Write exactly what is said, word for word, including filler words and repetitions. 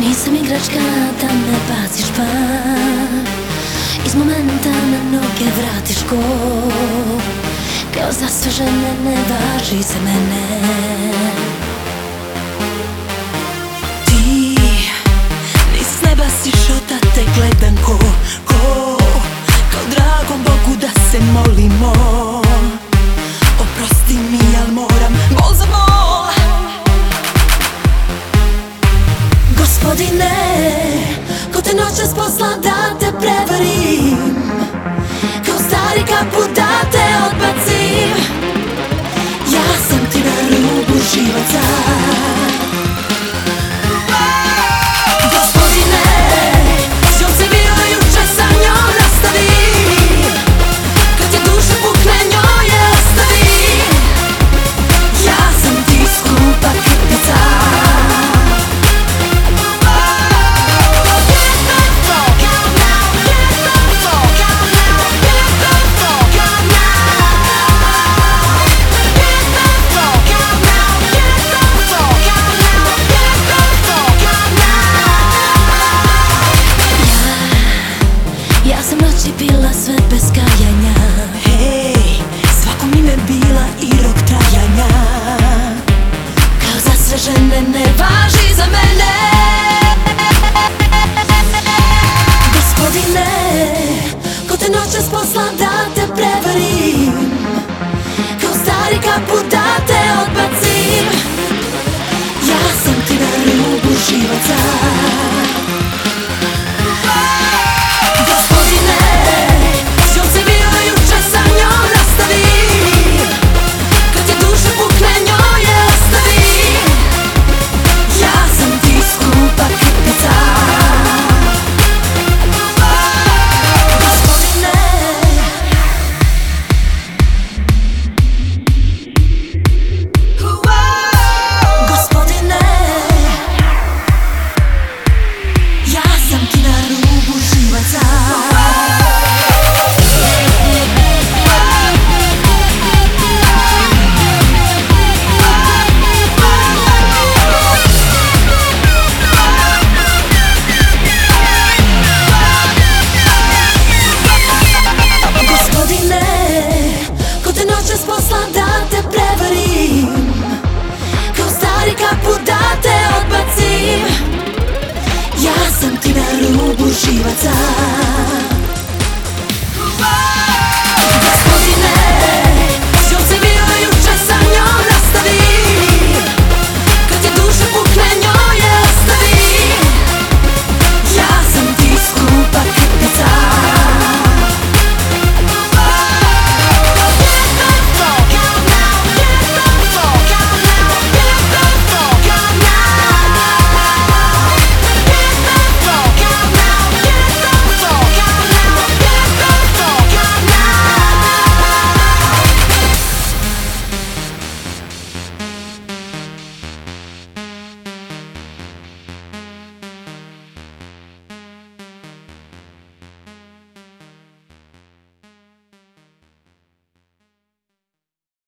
Nisam igračka da me baciš pa iz momenta na noge vratiš ko kao za sve žene ne važi za mene. Ti ni s neba si šao da te gledam ko, ko kao dragom Bogu da se molimo. Oprosti mi, al moram bol za bol. Gospodine, ko te noćas posla da te prevarim, kao stari kaput da te odbacim. Ja sam ti na rubu živaca. Gospodine, s njom si bio juče, sa njom nastavi. Kad ti duša pukne, njoj je ostavi. Ja sam ti skupa kipica. Bila sve bez kajanja, hej, svako mi me bila i rok trajanja. Kao za sve žene ne važi za mene. Gospodine, ko te noćas posla da te prevarim, kao stari kaput da te odbacim. Ja sam ti na rubu živaca. Posla da te prevarim, kao stari kaput da te odbacim. Ja sam ti na rubu živaca.